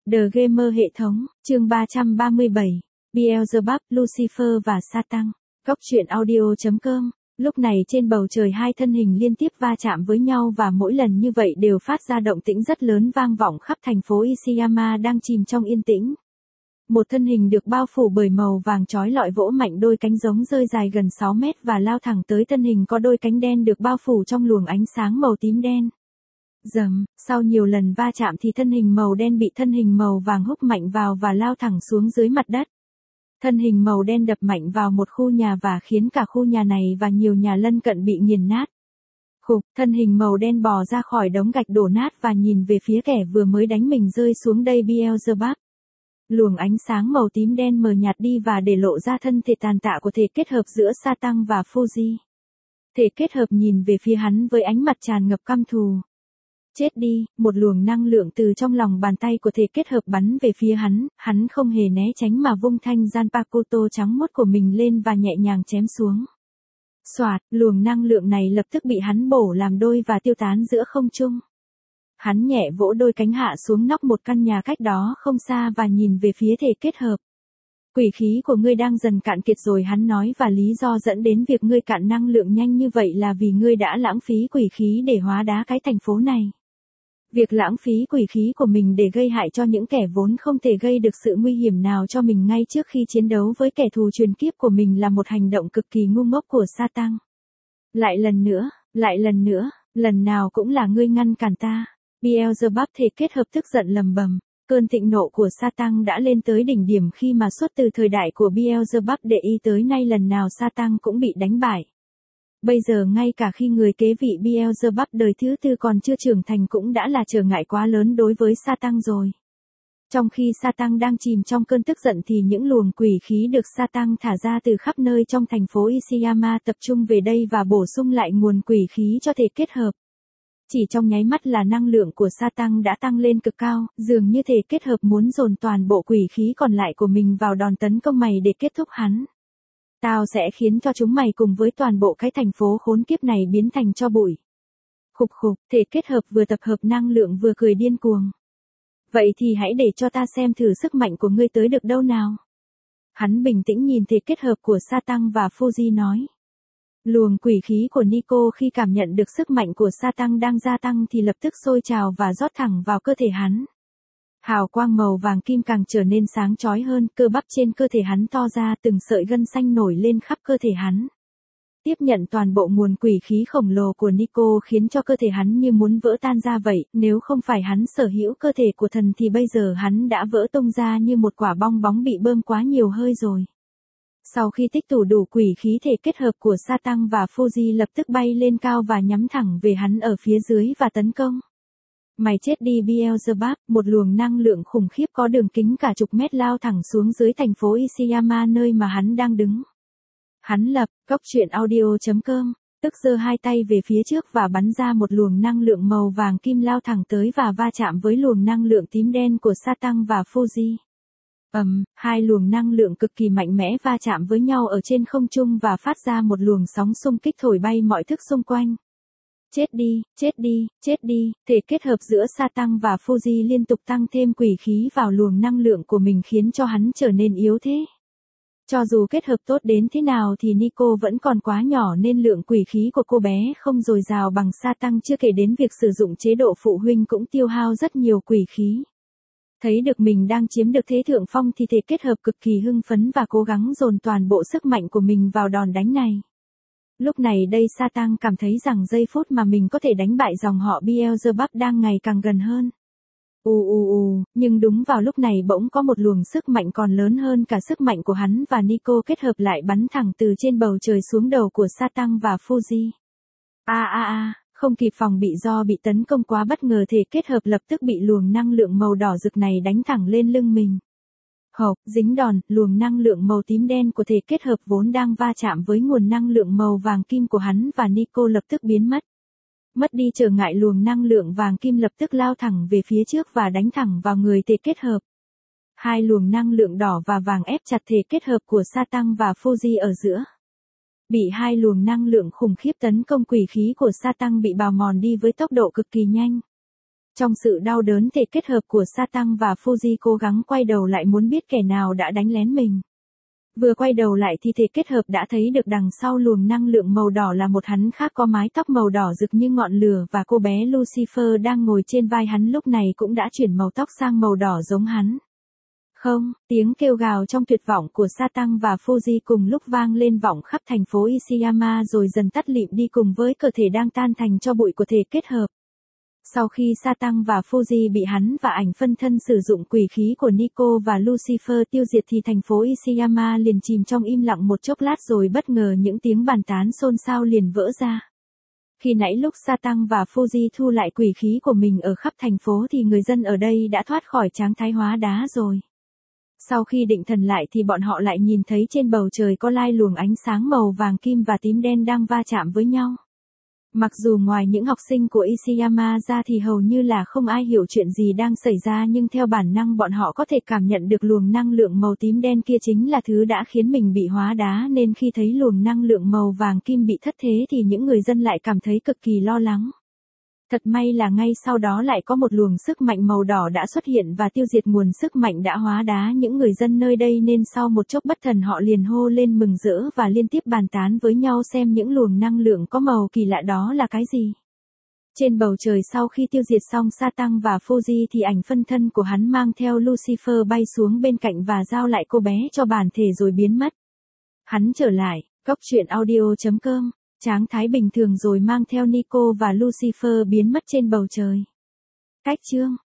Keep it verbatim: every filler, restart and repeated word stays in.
The Gamer hệ thống, chương ba trăm ba mươi bảy, Beelzebub, Lucifer và Satan. Góc truyện audio chấm com. Lúc này trên bầu trời hai thân hình liên tiếp va chạm với nhau và mỗi lần như vậy đều phát ra động tĩnh rất lớn vang vọng khắp thành phố Ishiyama đang chìm trong yên tĩnh. Một thân hình được bao phủ bởi màu vàng chói lọi vỗ mạnh đôi cánh giống rơi dài gần sáu mét và lao thẳng tới thân hình có đôi cánh đen được bao phủ trong luồng ánh sáng màu tím đen. Rầm, sau nhiều lần va chạm thì thân hình màu đen bị thân hình màu vàng húc mạnh vào và lao thẳng xuống dưới mặt đất. Thân hình màu đen đập mạnh vào một khu nhà và khiến cả khu nhà này và nhiều nhà lân cận bị nghiền nát. Khục, thân hình màu đen bò ra khỏi đống gạch đổ nát và nhìn về phía kẻ vừa mới đánh mình rơi xuống đây Beelzebub. Luồng ánh sáng màu tím đen mờ nhạt đi và để lộ ra thân thể tàn tạ của thể kết hợp giữa Satan và Fuji. Thể kết hợp nhìn về phía hắn với ánh mặt tràn ngập căm thù. Chết đi, một luồng năng lượng từ trong lòng bàn tay của thể kết hợp bắn về phía hắn, hắn không hề né tránh mà vung thanh Zanpakuto trắng muốt của mình lên và nhẹ nhàng chém xuống. Xoạt, luồng năng lượng này lập tức bị hắn bổ làm đôi và tiêu tán giữa không trung. Hắn nhẹ vỗ đôi cánh hạ xuống nóc một căn nhà cách đó không xa và nhìn về phía thể kết hợp. Quỷ khí của ngươi đang dần cạn kiệt rồi, hắn nói, và lý do dẫn đến việc ngươi cạn năng lượng nhanh như vậy là vì ngươi đã lãng phí quỷ khí để hóa đá cái thành phố này. Việc lãng phí quỷ khí của mình để gây hại cho những kẻ vốn không thể gây được sự nguy hiểm nào cho mình ngay trước khi chiến đấu với kẻ thù truyền kiếp của mình là một hành động cực kỳ ngu ngốc của Satan. Lại lần nữa, lại lần nữa, lần nào cũng là ngươi ngăn cản ta. Beelzebub thể kết hợp tức giận lầm bầm. Cơn thịnh nộ của Satan đã lên tới đỉnh điểm khi mà suốt từ thời đại của Beelzebub để ý tới nay lần nào Satan cũng bị đánh bại. Bây giờ ngay cả khi người kế vị Beelzebub đời thứ tư còn chưa trưởng thành cũng đã là trở ngại quá lớn đối với Satan rồi. Trong khi Satan đang chìm trong cơn tức giận thì những luồng quỷ khí được Satan thả ra từ khắp nơi trong thành phố Ishiyama tập trung về đây và bổ sung lại nguồn quỷ khí cho thể kết hợp. Chỉ trong nháy mắt là năng lượng của Satan đã tăng lên cực cao, dường như thể kết hợp muốn dồn toàn bộ quỷ khí còn lại của mình vào đòn tấn công mày để kết thúc hắn. Tao sẽ khiến cho chúng mày cùng với toàn bộ cái thành phố khốn kiếp này biến thành tro bụi. Khục khục, thể kết hợp vừa tập hợp năng lượng vừa cười điên cuồng. Vậy thì hãy để cho ta xem thử sức mạnh của ngươi tới được đâu nào. Hắn bình tĩnh nhìn thể kết hợp của Satan và Fuji nói. Luồng quỷ khí của Nico khi cảm nhận được sức mạnh của Satan đang gia tăng thì lập tức sôi trào và rót thẳng vào cơ thể hắn. Hào quang màu vàng kim càng trở nên sáng chói hơn, cơ bắp trên cơ thể hắn to ra, từng sợi gân xanh nổi lên khắp cơ thể hắn. Tiếp nhận toàn bộ nguồn quỷ khí khổng lồ của Nico khiến cho cơ thể hắn như muốn vỡ tan ra vậy, nếu không phải hắn sở hữu cơ thể của thần thì bây giờ hắn đã vỡ tung ra như một quả bong bóng bị bơm quá nhiều hơi rồi. Sau khi tích tụ đủ quỷ khí, thể kết hợp của Satan và Fuji lập tức bay lên cao và nhắm thẳng về hắn ở phía dưới và tấn công. Mày chết đi Beelzebub, một luồng năng lượng khủng khiếp có đường kính cả chục mét lao thẳng xuống dưới thành phố Ishiyama nơi mà hắn đang đứng. Hắn lập, góc truyện audio chấm com, tức giơ hai tay về phía trước và bắn ra một luồng năng lượng màu vàng kim lao thẳng tới và va chạm với luồng năng lượng tím đen của Satan và Fuji. Ầm, um, hai luồng năng lượng cực kỳ mạnh mẽ va chạm với nhau ở trên không trung và phát ra một luồng sóng xung kích thổi bay mọi thứ xung quanh. Chết đi, chết đi, chết đi, thể kết hợp giữa Satan và Fuji liên tục tăng thêm quỷ khí vào luồng năng lượng của mình khiến cho hắn trở nên yếu thế. Cho dù kết hợp tốt đến thế nào thì Nico vẫn còn quá nhỏ nên lượng quỷ khí của cô bé không dồi dào bằng Satan, chưa kể đến việc sử dụng chế độ phụ huynh cũng tiêu hao rất nhiều quỷ khí. Thấy được mình đang chiếm được thế thượng phong thì thể kết hợp cực kỳ hưng phấn và cố gắng dồn toàn bộ sức mạnh của mình vào đòn đánh này. Lúc này đây Satan cảm thấy rằng giây phút mà mình có thể đánh bại dòng họ Beelzebub đang ngày càng gần hơn. Ù ù ù, nhưng đúng vào lúc này bỗng có một luồng sức mạnh còn lớn hơn cả sức mạnh của hắn và Nico kết hợp lại bắn thẳng từ trên bầu trời xuống đầu của Satan và Fuji. A a a, không kịp phòng bị do bị tấn công quá bất ngờ, thể kết hợp lập tức bị luồng năng lượng màu đỏ rực này đánh thẳng lên lưng mình. Hộp, dính đòn, luồng năng lượng màu tím đen của thể kết hợp vốn đang va chạm với nguồn năng lượng màu vàng kim của hắn và Nico lập tức biến mất. Mất đi trở ngại, luồng năng lượng vàng kim lập tức lao thẳng về phía trước và đánh thẳng vào người thể kết hợp. Hai luồng năng lượng đỏ và vàng ép chặt thể kết hợp của Satan và Fuji ở giữa. Bị hai luồng năng lượng khủng khiếp tấn công, quỷ khí của Satan bị bào mòn đi với tốc độ cực kỳ nhanh. Trong sự đau đớn thể kết hợp của Satan và Fuji cố gắng quay đầu lại muốn biết kẻ nào đã đánh lén mình. Vừa quay đầu lại thì thể kết hợp đã thấy được đằng sau luồng năng lượng màu đỏ là một hắn khác có mái tóc màu đỏ rực như ngọn lửa và cô bé Lucifer đang ngồi trên vai hắn lúc này cũng đã chuyển màu tóc sang màu đỏ giống hắn. Không, tiếng kêu gào trong tuyệt vọng của Satan và Fuji cùng lúc vang lên vọng khắp thành phố Ishiyama rồi dần tắt lịm đi cùng với cơ thể đang tan thành tro bụi của thể kết hợp. Sau khi Satan và Fuji bị hắn và ảnh phân thân sử dụng quỷ khí của Nico và Lucifer tiêu diệt thì thành phố Ishiyama liền chìm trong im lặng một chốc lát rồi bất ngờ những tiếng bàn tán xôn xao liền vỡ ra. Khi nãy lúc Satan và Fuji thu lại quỷ khí của mình ở khắp thành phố thì người dân ở đây đã thoát khỏi trạng thái hóa đá rồi. Sau khi định thần lại thì bọn họ lại nhìn thấy trên bầu trời có lai luồng ánh sáng màu vàng kim và tím đen đang va chạm với nhau. Mặc dù ngoài những học sinh của Ishiyama ra thì hầu như là không ai hiểu chuyện gì đang xảy ra nhưng theo bản năng bọn họ có thể cảm nhận được luồng năng lượng màu tím đen kia chính là thứ đã khiến mình bị hóa đá nên khi thấy luồng năng lượng màu vàng kim bị thất thế thì những người dân lại cảm thấy cực kỳ lo lắng. Thật may là ngay sau đó lại có một luồng sức mạnh màu đỏ đã xuất hiện và tiêu diệt nguồn sức mạnh đã hóa đá những người dân nơi đây nên sau một chốc bất thần họ liền hô lên mừng rỡ và liên tiếp bàn tán với nhau xem những luồng năng lượng có màu kỳ lạ đó là cái gì. Trên bầu trời sau khi tiêu diệt xong Satan và Fuji thì ảnh phân thân của hắn mang theo Lucifer bay xuống bên cạnh và giao lại cô bé cho bản thể rồi biến mất. Hắn trở lại, cốc truyện audio chấm com. Trạng thái bình thường rồi mang theo Nico và Lucifer biến mất trên bầu trời. Cách chương